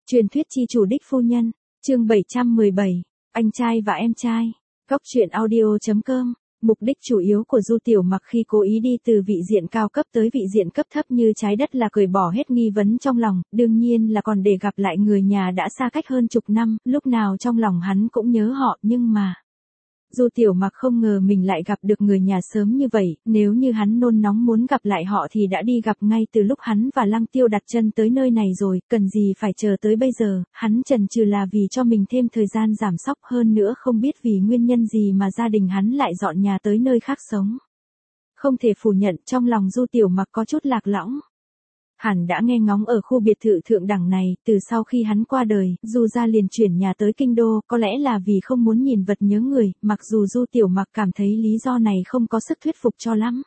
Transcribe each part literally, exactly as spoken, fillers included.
Truyền thuyết chi chủ đích phu nhân, chương bảy trăm mười bảy, anh trai và em trai. Góc truyện audio chấm com. Mục đích chủ yếu của Du Tiểu Mặc khi cố ý đi từ vị diện cao cấp tới vị diện cấp thấp như trái đất là cởi bỏ hết nghi vấn trong lòng, đương nhiên là còn để gặp lại người nhà đã xa cách hơn chục năm, lúc nào trong lòng hắn cũng nhớ họ, nhưng mà Du Tiểu Mặc không ngờ mình lại gặp được người nhà sớm như vậy, nếu như hắn nôn nóng muốn gặp lại họ thì đã đi gặp ngay từ lúc hắn và Lăng Tiêu đặt chân tới nơi này rồi, cần gì phải chờ tới bây giờ, hắn chần chừ là vì cho mình thêm thời gian giảm sóc, hơn nữa không biết vì nguyên nhân gì mà gia đình hắn lại dọn nhà tới nơi khác sống. Không thể phủ nhận, trong lòng Du Tiểu Mặc có chút lạc lõng. Hẳn đã nghe ngóng ở khu biệt thự thượng đẳng này, từ sau khi hắn qua đời, Du gia liền chuyển nhà tới kinh đô, có lẽ là vì không muốn nhìn vật nhớ người, mặc dù Du Tiểu Mặc cảm thấy lý do này không có sức thuyết phục cho lắm.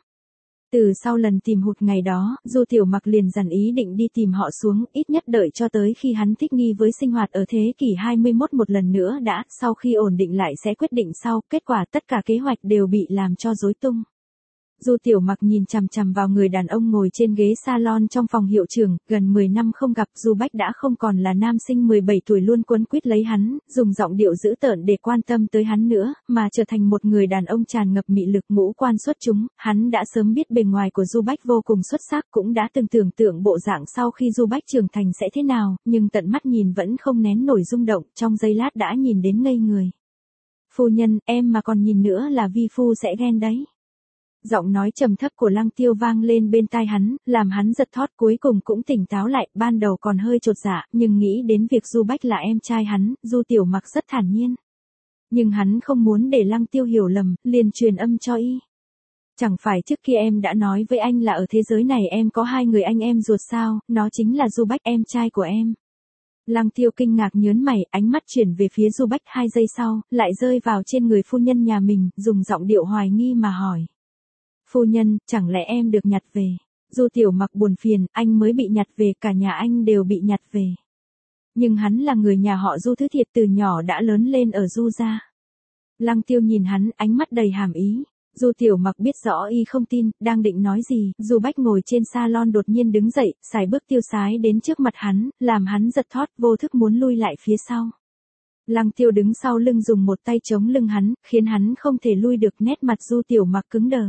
Từ sau lần tìm hụt ngày đó, Du Tiểu Mặc liền dằn ý định đi tìm họ xuống, ít nhất đợi cho tới khi hắn thích nghi với sinh hoạt ở thế kỷ hai mươi mốt một lần nữa đã, sau khi ổn định lại sẽ quyết định sau, kết quả tất cả kế hoạch đều bị làm cho rối tung. Du Tiểu Mặc nhìn chằm chằm vào người đàn ông ngồi trên ghế salon trong phòng hiệu trưởng, gần mười năm không gặp, Du Bách đã không còn là nam sinh mười bảy tuổi luôn quấn quýt lấy hắn, dùng giọng điệu dữ tợn để quan tâm tới hắn nữa, mà trở thành một người đàn ông tràn ngập mị lực, ngũ quan xuất chúng. Hắn đã sớm biết bề ngoài của Du Bách vô cùng xuất sắc, cũng đã từng tưởng tượng bộ dạng sau khi Du Bách trưởng thành sẽ thế nào, nhưng tận mắt nhìn vẫn không nén nổi rung động, trong giây lát đã nhìn đến ngây người. Phu nhân, em mà còn nhìn nữa là vi phu sẽ ghen đấy. Giọng nói trầm thấp của Lăng Tiêu vang lên bên tai hắn, làm hắn giật thót, cuối cùng cũng tỉnh táo lại, ban đầu còn hơi chột dạ, nhưng nghĩ đến việc Du Bách là em trai hắn, Du Tiểu Mặc rất thản nhiên. Nhưng hắn không muốn để Lăng Tiêu hiểu lầm, liền truyền âm cho y. Chẳng phải trước kia em đã nói với anh là ở thế giới này em có hai người anh em ruột sao, nó chính là Du Bách, em trai của em. Lăng Tiêu kinh ngạc nhớn mày, ánh mắt chuyển về phía Du Bách, hai giây sau, lại rơi vào trên người phu nhân nhà mình, dùng giọng điệu hoài nghi mà hỏi. Phu nhân, chẳng lẽ em được nhặt về? Du Tiểu Mặc buồn phiền, anh mới bị nhặt về, cả nhà anh đều bị nhặt về. Nhưng hắn là người nhà họ Du thứ thiệt, từ nhỏ đã lớn lên ở Du gia. Lăng Tiêu nhìn hắn, ánh mắt đầy hàm ý. Du Tiểu Mặc biết rõ y không tin, đang định nói gì, Du Bách ngồi trên salon đột nhiên đứng dậy, sải bước tiêu sái đến trước mặt hắn, làm hắn giật thót, vô thức muốn lui lại phía sau. Lăng Tiêu đứng sau lưng dùng một tay chống lưng hắn, khiến hắn không thể lui được, nét mặt Du Tiểu Mặc cứng đờ.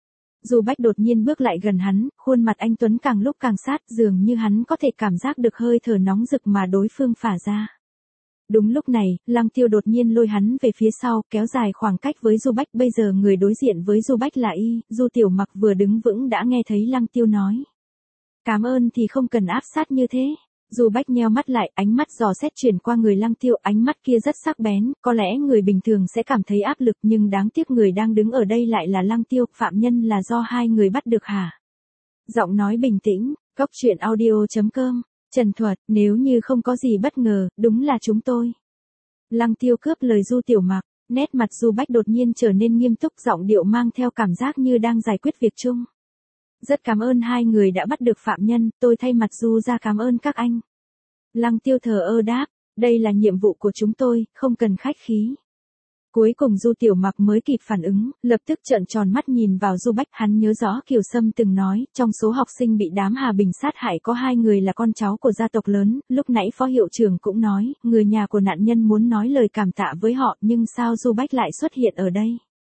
Du Bách đột nhiên bước lại gần hắn, khuôn mặt anh tuấn càng lúc càng sát, dường như hắn có thể cảm giác được hơi thở nóng rực mà đối phương phả ra. Đúng lúc này, Lăng Tiêu đột nhiên lôi hắn về phía sau, kéo dài khoảng cách với Du Bách, bây giờ người đối diện với Du Bách là y. Du Tiểu Mặc vừa đứng vững đã nghe thấy Lăng Tiêu nói. Cảm ơn thì không cần áp sát như thế. Du Bách nheo mắt lại, ánh mắt dò xét chuyển qua người Lăng Tiêu, ánh mắt kia rất sắc bén, có lẽ người bình thường sẽ cảm thấy áp lực, nhưng đáng tiếc người đang đứng ở đây lại là Lăng Tiêu, phạm nhân là do hai người bắt được hả? Giọng nói bình tĩnh, góc truyện audio chấm com, trần thuật, nếu như không có gì bất ngờ, đúng là chúng tôi. Lăng Tiêu cướp lời Du Tiểu Mặc, nét mặt Du Bách đột nhiên trở nên nghiêm túc, giọng điệu mang theo cảm giác như đang giải quyết việc chung. Rất cảm ơn hai người đã bắt được phạm nhân, tôi thay mặt Du gia cảm ơn các anh. Lăng Tiêu thờ ơ đáp, đây là nhiệm vụ của chúng tôi, không cần khách khí. Cuối cùng Du Tiểu Mặc mới kịp phản ứng, lập tức trợn tròn mắt nhìn vào Du Bách, hắn nhớ rõ Kiều Sâm từng nói, trong số học sinh bị đám Hà Bình sát hại có hai người là con cháu của gia tộc lớn, lúc nãy phó hiệu trưởng cũng nói, người nhà của nạn nhân muốn nói lời cảm tạ với họ, nhưng sao Du Bách lại xuất hiện ở đây?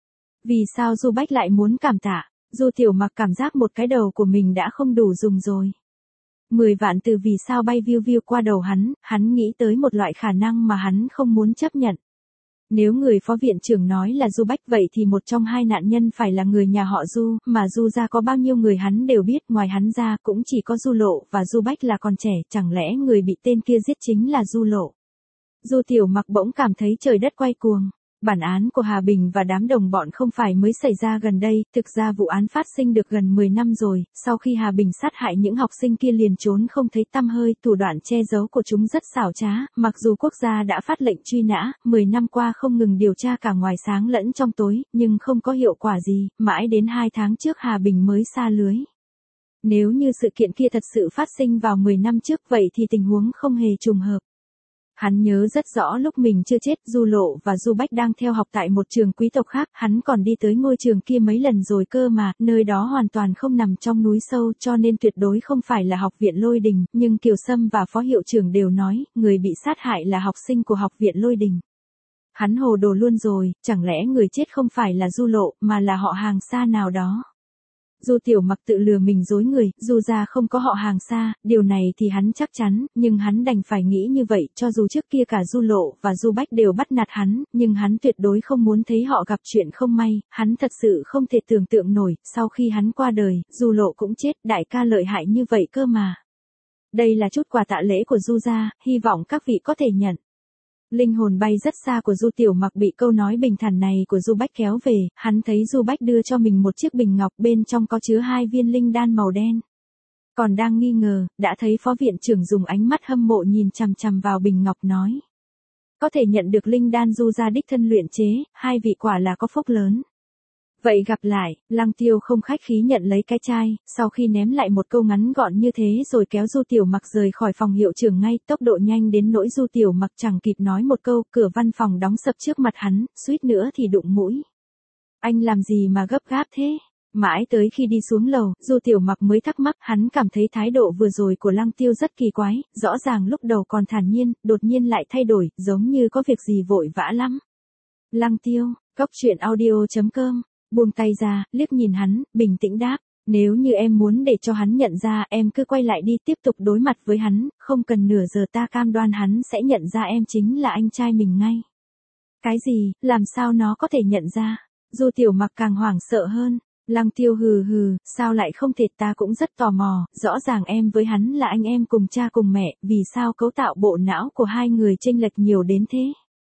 Vì sao Du Bách lại muốn cảm tạ? Du Tiểu Mặc cảm giác một cái đầu của mình đã không đủ dùng rồi. Mười vạn từ vì sao bay viu viu qua đầu hắn, hắn nghĩ tới một loại khả năng mà hắn không muốn chấp nhận. Nếu người phó viện trưởng nói là Du Bách vậy thì một trong hai nạn nhân phải là người nhà họ Du, mà Du gia có bao nhiêu người hắn đều biết, ngoài hắn ra cũng chỉ có Du Lộ và Du Bách là còn trẻ, chẳng lẽ người bị tên kia giết chính là Du Lộ. Du Tiểu Mặc bỗng cảm thấy trời đất quay cuồng. Bản án của Hà Bình và đám đồng bọn không phải mới xảy ra gần đây, thực ra vụ án phát sinh được gần mười năm rồi, sau khi Hà Bình sát hại những học sinh kia liền trốn không thấy tăm hơi, thủ đoạn che giấu của chúng rất xảo trá, mặc dù quốc gia đã phát lệnh truy nã, mười năm qua không ngừng điều tra cả ngoài sáng lẫn trong tối, nhưng không có hiệu quả gì, mãi đến hai tháng trước Hà Bình mới sa lưới. Nếu như sự kiện kia thật sự phát sinh vào mười năm trước vậy thì tình huống không hề trùng hợp. Hắn nhớ rất rõ lúc mình chưa chết, Du Lộ và Du Bách đang theo học tại một trường quý tộc khác, hắn còn đi tới ngôi trường kia mấy lần rồi cơ mà, nơi đó hoàn toàn không nằm trong núi sâu cho nên tuyệt đối không phải là học viện Lôi Đình, nhưng Kiều Sâm và phó hiệu trưởng đều nói, người bị sát hại là học sinh của học viện Lôi Đình. Hắn hồ đồ luôn rồi, chẳng lẽ người chết không phải là Du Lộ, mà là họ hàng xa nào đó. Du Tiểu Mặc tự lừa mình dối người, Du gia không có họ hàng xa, điều này thì hắn chắc chắn, nhưng hắn đành phải nghĩ như vậy, cho dù trước kia cả Du Lộ và Du Bách đều bắt nạt hắn, nhưng hắn tuyệt đối không muốn thấy họ gặp chuyện không may, hắn thật sự không thể tưởng tượng nổi, sau khi hắn qua đời, Du Lộ cũng chết, đại ca lợi hại như vậy cơ mà. Đây là chút quà tạ lễ của Du gia, hy vọng các vị có thể nhận. Linh hồn bay rất xa của Du Tiểu Mặc bị câu nói bình thản này của Du Bách kéo về, hắn thấy Du Bách đưa cho mình một chiếc bình ngọc bên trong có chứa hai viên linh đan màu đen. Còn đang nghi ngờ, đã thấy phó viện trưởng dùng ánh mắt hâm mộ nhìn chằm chằm vào bình ngọc nói. Có thể nhận được linh đan Du gia đích thân luyện chế, hai vị quả là có phúc lớn. Vậy gặp lại, Lăng Tiêu không khách khí nhận lấy cái chai, sau khi ném lại một câu ngắn gọn như thế rồi kéo Du Tiểu Mặc rời khỏi phòng hiệu trưởng ngay, tốc độ nhanh đến nỗi Du Tiểu Mặc chẳng kịp nói một câu, cửa văn phòng đóng sập trước mặt hắn, suýt nữa thì đụng mũi. Anh làm gì mà gấp gáp thế? Mãi tới khi đi xuống lầu, Du Tiểu Mặc mới thắc mắc, hắn cảm thấy thái độ vừa rồi của Lăng Tiêu rất kỳ quái, rõ ràng lúc đầu còn thản nhiên, đột nhiên lại thay đổi, giống như có việc gì vội vã lắm. Lăng Tiêu, Cốc Truyện Audio chấm com buông tay ra, liếc nhìn hắn, bình tĩnh đáp, nếu như em muốn để cho hắn nhận ra, em cứ quay lại đi, tiếp tục đối mặt với hắn, không cần nửa giờ ta cam đoan hắn sẽ nhận ra em chính là anh trai mình ngay. Cái gì, làm sao nó có thể nhận ra? Du Tiểu Mặc càng hoảng sợ hơn. Lăng Tiêu hừ hừ, sao lại không thể, ta cũng rất tò mò, rõ ràng em với hắn là anh em cùng cha cùng mẹ, vì sao cấu tạo bộ não của hai người chênh lệch nhiều đến thế?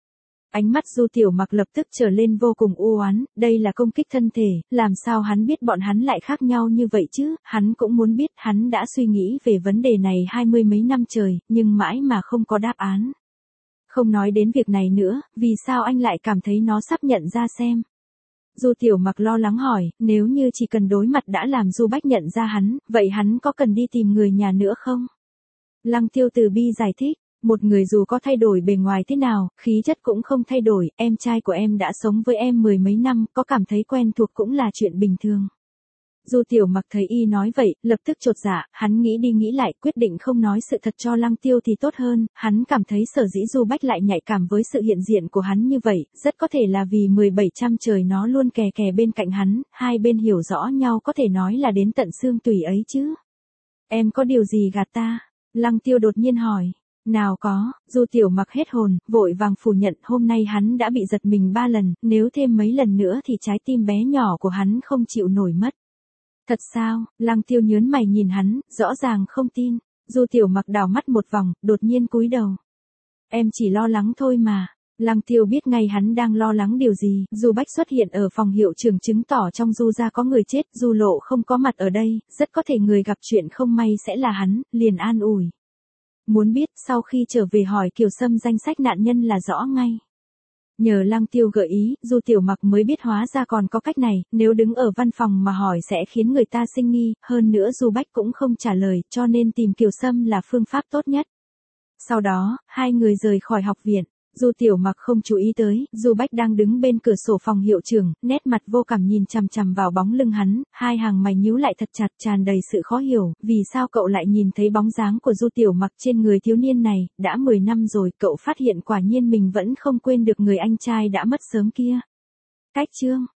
Ánh mắt Du Tiểu Mặc lập tức trở lên vô cùng u oán, đây là công kích thân thể, làm sao hắn biết bọn hắn lại khác nhau như vậy chứ, hắn cũng muốn biết, hắn đã suy nghĩ về vấn đề này hai mươi mấy năm trời, nhưng mãi mà không có đáp án. Không nói đến việc này nữa, vì sao anh lại cảm thấy nó sắp nhận ra xem? Du Tiểu Mặc lo lắng hỏi, nếu như chỉ cần đối mặt đã làm Du Bách nhận ra hắn, vậy hắn có cần đi tìm người nhà nữa không? Lăng Tiêu từ bi giải thích. Một người dù có thay đổi bề ngoài thế nào, khí chất cũng không thay đổi, em trai của em đã sống với em mười mấy năm, có cảm thấy quen thuộc cũng là chuyện bình thường. Du Tiểu Mặc thấy y nói vậy, lập tức chột dạ, hắn nghĩ đi nghĩ lại, quyết định không nói sự thật cho Lăng Tiêu thì tốt hơn, hắn cảm thấy sở dĩ Du Bách lại nhạy cảm với sự hiện diện của hắn như vậy, rất có thể là vì mười bảy trăm trời nó luôn kè kè bên cạnh hắn, hai bên hiểu rõ nhau có thể nói là đến tận xương tủy ấy chứ. Em có điều gì gạt ta? Lăng Tiêu đột nhiên hỏi. Nào có, Du Tiểu Mặc hết hồn, vội vàng phủ nhận, hôm nay hắn đã bị giật mình ba lần, nếu thêm mấy lần nữa thì trái tim bé nhỏ của hắn không chịu nổi mất. Thật sao? Lăng Tiêu nhớn mày nhìn hắn, rõ ràng không tin. Du Tiểu Mặc đảo mắt một vòng, đột nhiên cúi đầu. Em chỉ lo lắng thôi mà. Lăng Tiêu biết ngay hắn đang lo lắng điều gì, Du Bách xuất hiện ở phòng hiệu trưởng chứng tỏ trong Du gia có người chết, Du Lộ không có mặt ở đây, rất có thể người gặp chuyện không may sẽ là hắn, liền an ủi. Muốn biết, sau khi trở về hỏi Kiều Sâm danh sách nạn nhân là rõ ngay. Nhờ Lăng Tiêu gợi ý, Du Tiểu Mặc mới biết hóa ra còn có cách này, nếu đứng ở văn phòng mà hỏi sẽ khiến người ta sinh nghi, hơn nữa Du Bách cũng không trả lời, cho nên tìm Kiều Sâm là phương pháp tốt nhất. Sau đó, hai người rời khỏi học viện. Du Tiểu Mặc không chú ý tới, Du Bách đang đứng bên cửa sổ phòng hiệu trưởng, nét mặt vô cảm nhìn chằm chằm vào bóng lưng hắn, hai hàng mày nhíu lại thật chặt, tràn đầy sự khó hiểu, vì sao cậu lại nhìn thấy bóng dáng của Du Tiểu Mặc trên người thiếu niên này, đã mười năm rồi, cậu phát hiện quả nhiên mình vẫn không quên được người anh trai đã mất sớm kia. Cách chương